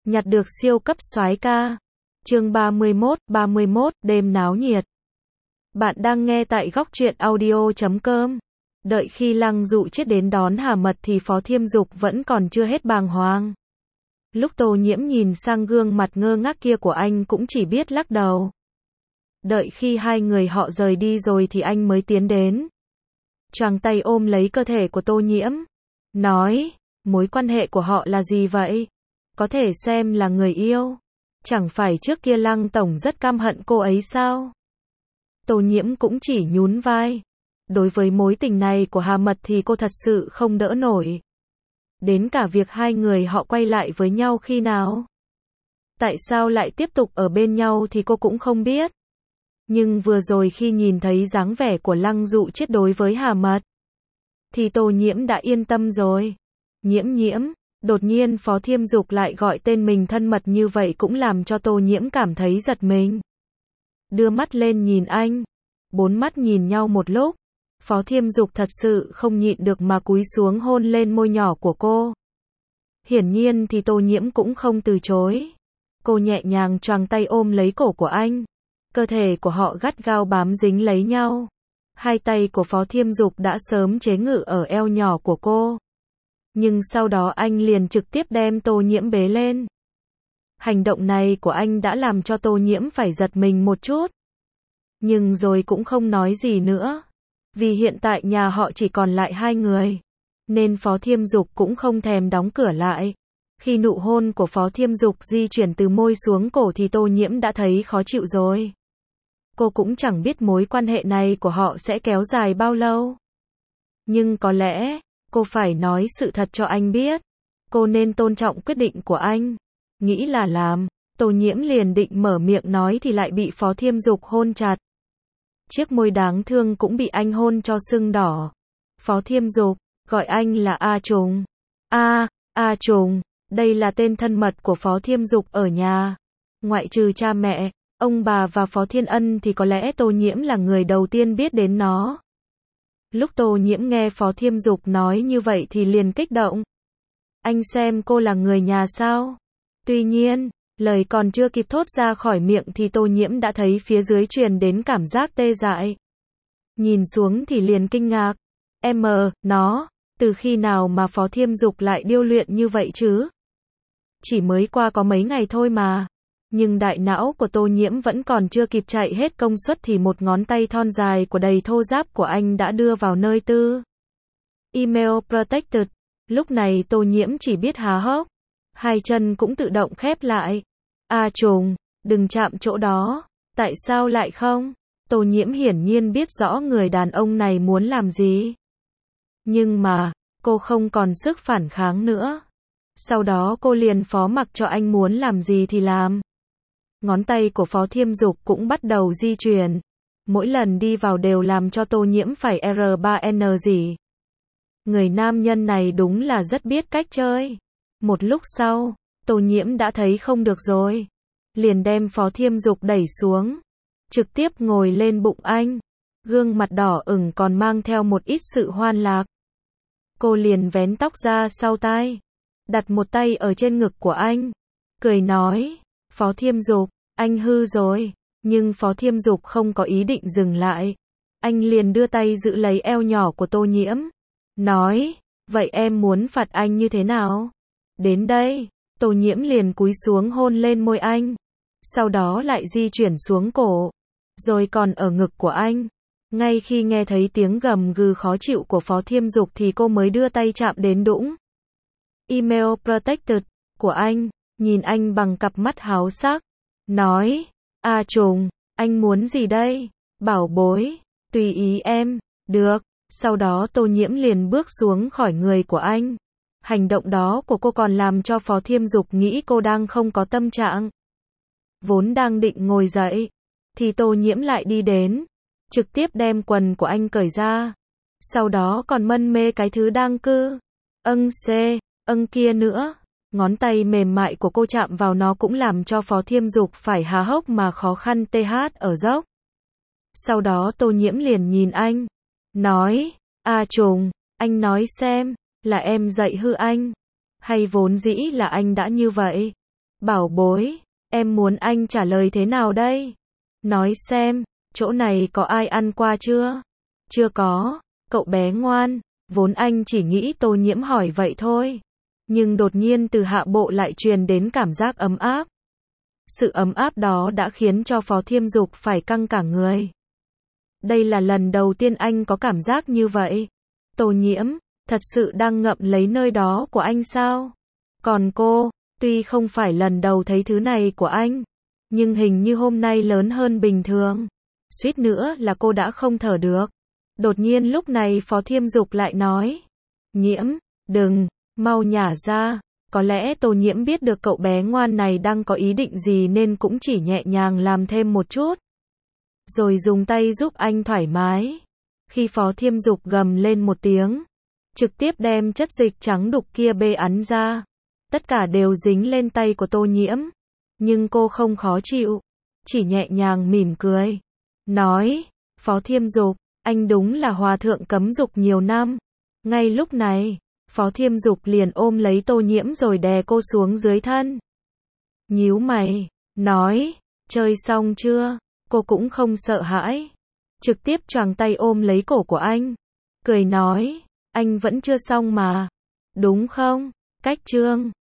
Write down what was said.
nhặt được siêu cấp soái ca. Chương 31, đêm náo nhiệt. Bạn đang nghe tại góc truyện audio.com. Đợi khi Lăng Dụ Chiết đến đón Hà Mật thì Phó Thiêm Dục vẫn còn chưa hết bàng hoàng. Lúc Tô Nhiễm nhìn sang gương mặt ngơ ngác kia của anh cũng chỉ biết lắc đầu. Đợi khi hai người họ rời đi rồi thì anh mới tiến đến. Choàng tay ôm lấy cơ thể của Tô Nhiễm. Nói, mối quan hệ của họ là gì vậy? Có thể xem là người yêu. Chẳng phải trước kia Lăng Tổng rất căm hận cô ấy sao? Tô Nhiễm cũng chỉ nhún vai. Đối với mối tình này của Hà Mật thì cô thật sự không đỡ nổi. Đến cả việc hai người họ quay lại với nhau khi nào. Tại sao lại tiếp tục ở bên nhau thì cô cũng không biết. Nhưng vừa rồi khi nhìn thấy dáng vẻ của Lăng Dụ Chiết đối với Hà Mật, thì Tô Nhiễm đã yên tâm rồi. Nhiễm, đột nhiên Phó Thiêm Dục lại gọi tên mình thân mật như vậy cũng làm cho Tô Nhiễm cảm thấy giật mình. Đưa mắt lên nhìn anh. Bốn mắt nhìn nhau một lúc. Phó Thiêm Dục thật sự không nhịn được mà cúi xuống hôn lên môi nhỏ của cô. Hiển nhiên thì Tô Nhiễm cũng không từ chối. Cô nhẹ nhàng choàng tay ôm lấy cổ của anh. Cơ thể của họ gắt gao bám dính lấy nhau. Hai tay của Phó Thiêm Dục đã sớm chế ngự ở eo nhỏ của cô. Nhưng sau đó anh liền trực tiếp đem Tô Nhiễm bế lên. Hành động này của anh đã làm cho Tô Nhiễm phải giật mình một chút. Nhưng rồi cũng không nói gì nữa. Vì hiện tại nhà họ chỉ còn lại hai người. Nên Phó Thiêm Dục cũng không thèm đóng cửa lại. Khi nụ hôn của Phó Thiêm Dục di chuyển từ môi xuống cổ thì Tô Nhiễm đã thấy khó chịu rồi. Cô cũng chẳng biết mối quan hệ này của họ sẽ kéo dài bao lâu. Nhưng có lẽ, cô phải nói sự thật cho anh biết. Cô nên tôn trọng quyết định của anh. Nghĩ là làm, Tô Nhiễm liền định mở miệng nói thì lại bị Phó Thiêm Dục hôn chặt. Chiếc môi đáng thương cũng bị anh hôn cho sưng đỏ. Phó Thiêm Dục, gọi anh là A Trùng. A Trùng, đây là tên thân mật của Phó Thiêm Dục ở nhà. Ngoại trừ cha mẹ, ông bà và Phó Thiên Ân thì có lẽ Tô Nhiễm là người đầu tiên biết đến nó. Lúc Tô Nhiễm nghe Phó Thiêm Dục nói như vậy thì liền kích động. Anh xem cô là người nhà sao? Tuy nhiên, lời còn chưa kịp thốt ra khỏi miệng thì Tô Nhiễm đã thấy phía dưới truyền đến cảm giác tê dại. Nhìn xuống thì liền kinh ngạc. Nó, từ khi nào mà Phó Thiêm Dục lại điêu luyện như vậy chứ? Chỉ mới qua có mấy ngày thôi mà. Nhưng đại não của Tô Nhiễm vẫn còn chưa kịp chạy hết công suất thì một ngón tay thon dài của đầy thô ráp của anh đã đưa vào nơi tư. Email protected. Lúc này Tô Nhiễm chỉ biết há hốc. Hai chân cũng tự động khép lại. A Trùng, đừng chạm chỗ đó. Tại sao lại không? Tô Nhiễm hiển nhiên biết rõ người đàn ông này muốn làm gì. Nhưng mà, cô không còn sức phản kháng nữa. Sau đó cô liền phó mặc cho anh muốn làm gì thì làm. Ngón tay của Phó Thiêm Dục cũng bắt đầu di chuyển. Mỗi lần đi vào đều làm cho Tô Nhiễm phải R3N gì. Người nam nhân này đúng là rất biết cách chơi. Một lúc sau, Tô Nhiễm đã thấy không được rồi. Liền đem Phó Thiêm Dục đẩy xuống. Trực tiếp ngồi lên bụng anh. Gương mặt đỏ ửng còn mang theo một ít sự hoan lạc. Cô liền vén tóc ra sau tai. Đặt một tay ở trên ngực của anh. Cười nói, Phó Thiêm Dục, anh hư rồi. Nhưng Phó Thiêm Dục không có ý định dừng lại. Anh liền đưa tay giữ lấy eo nhỏ của Tô Nhiễm. Nói, vậy em muốn phạt anh như thế nào? Đến đây, Tô Nhiễm liền cúi xuống hôn lên môi anh. Sau đó lại di chuyển xuống cổ. Rồi còn ở ngực của anh. Ngay khi nghe thấy tiếng gầm gừ khó chịu của Phó Thiêm Dục thì cô mới đưa tay chạm đến đũng. Email protected của anh. Nhìn anh bằng cặp mắt háo sắc. Nói, A Trùng, anh muốn gì đây? Bảo bối, tùy ý em. Được. Sau đó Tô Nhiễm liền bước xuống khỏi người của anh. Hành động đó của cô còn làm cho Phó Thiêm Dục nghĩ cô đang không có tâm trạng. Vốn đang định ngồi dậy, thì Tô Nhiễm lại đi đến, trực tiếp đem quần của anh cởi ra. Sau đó còn mân mê cái thứ đang kia nữa. Ngón tay mềm mại của cô chạm vào nó cũng làm cho Phó Thiêm Dục phải há hốc mà khó khăn ở dốc. Sau đó Tô Nhiễm liền nhìn anh. Nói, A Trùng, anh nói xem, là em dạy hư anh? Hay vốn dĩ là anh đã như vậy? Bảo bối, em muốn anh trả lời thế nào đây? Nói xem, chỗ này có ai ăn qua chưa? Chưa có, cậu bé ngoan, vốn anh chỉ nghĩ Tô Nhiễm hỏi vậy thôi. Nhưng đột nhiên từ hạ bộ lại truyền đến cảm giác ấm áp. Sự ấm áp đó đã khiến cho Phó Thiêm Dục phải căng cả người. Đây là lần đầu tiên anh có cảm giác như vậy. Tô Nhiễm, thật sự đang ngậm lấy nơi đó của anh sao? Còn cô, tuy không phải lần đầu thấy thứ này của anh, nhưng hình như hôm nay lớn hơn bình thường. Suýt nữa là cô đã không thở được. Đột nhiên lúc này Phó Thiêm Dục lại nói. Nhiễm, đừng, mau nhả ra. Có lẽ Tô Nhiễm biết được cậu bé ngoan này đang có ý định gì nên cũng chỉ nhẹ nhàng làm thêm một chút. Rồi dùng tay giúp anh thoải mái. Khi Phó Thiêm Dục gầm lên một tiếng, trực tiếp đem chất dịch trắng đục kia bê ắn ra. Tất cả đều dính lên tay của Tô Nhiễm. Nhưng cô không khó chịu, chỉ nhẹ nhàng mỉm cười. Nói, Phó Thiêm Dục, anh đúng là hòa thượng cấm dục nhiều năm. Ngay lúc này, Phó Thiêm Dục liền ôm lấy Tô Nhiễm rồi đè cô xuống dưới thân. Nhíu mày, nói, chơi xong chưa? Cô cũng không sợ hãi. Trực tiếp choàng tay ôm lấy cổ của anh. Cười nói, anh vẫn chưa xong mà. Đúng không? Cách chương